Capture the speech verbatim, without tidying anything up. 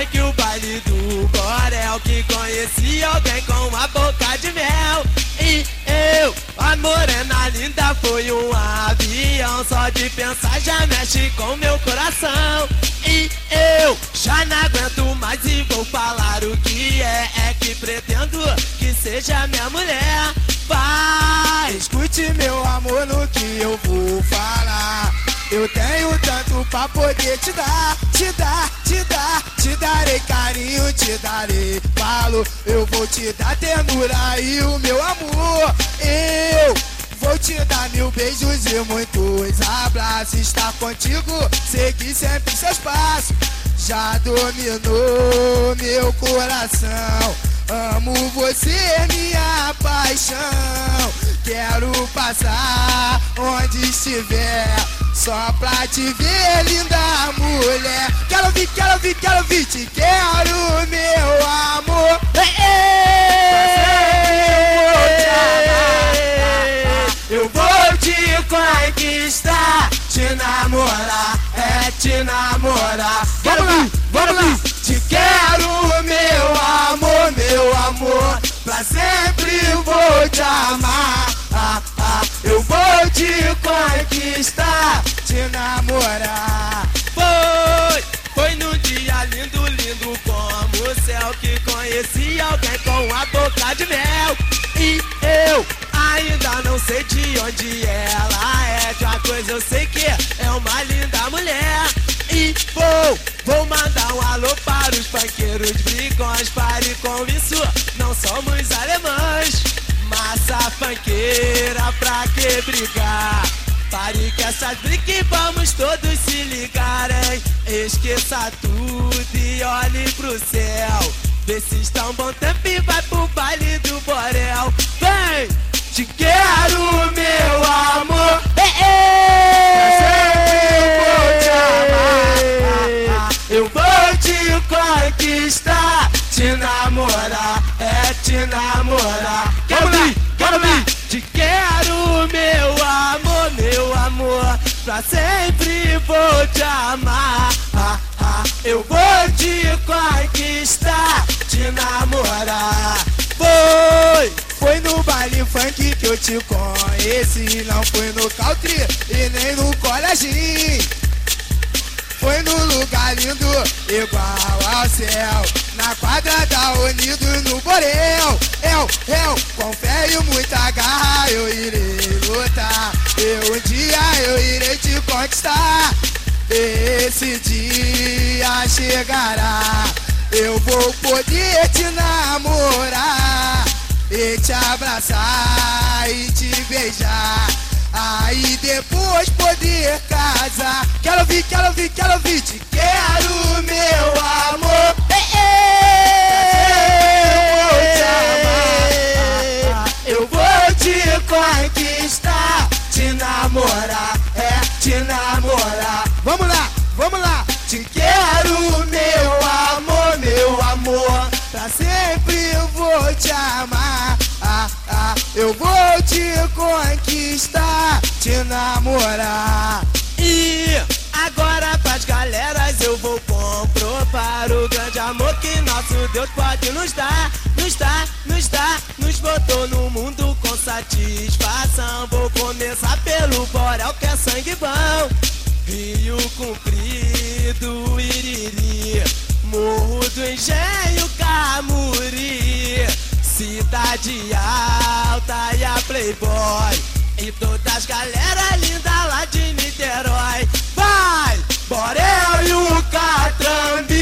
funk, o baile do Borel, que conheci alguém com uma boca de mel. E eu, a morena linda, foi um avião, só de pensar já mexe com meu coração. E eu já não aguento mais e vou falar o que é, é que pretendo que seja minha mulher. Vai, escute meu amor no que eu vou falar. Eu tenho tanto pra poder te dar, te dar, te dar. Te darei carinho, te darei falo. Eu vou te dar ternura e o meu amor. Eu vou te dar mil beijos e muitos abraços. Estar contigo, seguir sempre seus passos. Já dominou meu coração. Amo você, minha paixão. Quero passar onde estiver, só pra te ver, linda mulher. Quero ouvir, quero ouvir, quero ouvir. Te quero, meu amor. Ei, ei, eu vou te conquistar, te namorar, é te namorar. Vamos lá, vamos lá. Te quero, meu amor, meu amor, pra sempre vou te amar. Ah, ah, eu vou te conquistar, te namorar. Foi, foi num dia lindo, lindo como o céu, que conheci alguém com a boca de mel. E eu ainda não sei de onde ela é, de uma coisa eu sei que é uma linda mulher. E vou, vou mandar um alô para os funkeiros brigões. Pare com isso, não somos alemães. Massa funkeira, pra que brigar? Pare com essas brigas e vamos todos se ligarem. Esqueça tudo e olhe pro céu. Vê se está um bom tempo e vai pro baile do Borel. Vem! Te quero, meu amor. Ei, ei, eu vou te conquistar, te namorar, é te namorar. Quero vir, quero vir. Te quero, meu amor, meu amor, pra sempre vou te amar. Ah, ah, eu vou te conquistar, te namorar. Foi, foi no baile funk que eu te conheci. Não foi no country e nem no colégio. Foi no lugar lindo, igual ao céu, na quadra da Unidos no Borel. Eu, eu, com fé e muita garra eu irei lutar. E um dia eu irei te conquistar. Esse dia chegará. Eu vou poder te namorar e te abraçar e te beijar. Aí depois poder casar. Quero ouvir, quero ouvir, quero ouvir. Te quero, meu amor. Ei, ei, eu vou te conquistar, te namorar, é te namorar. Vamos lá, vamos lá. Te quero, meu amor, meu amor, pra sempre eu vou te amar. Ah, ah, eu vou te conquistar, te namorar. E agora pras galeras eu vou comprovar o grande amor que nosso Deus pode nos dar. Nos dar, nos dar, nos botou no mundo com satisfação. Vou começar pelo Borel, que é sangue bom. Rio Comprido, Iriri, Morro do Engenho, Camuri, Cidade Alta e a Playboy, e todas as galera linda lá de Niterói. Vai, Borel e o Catrambi.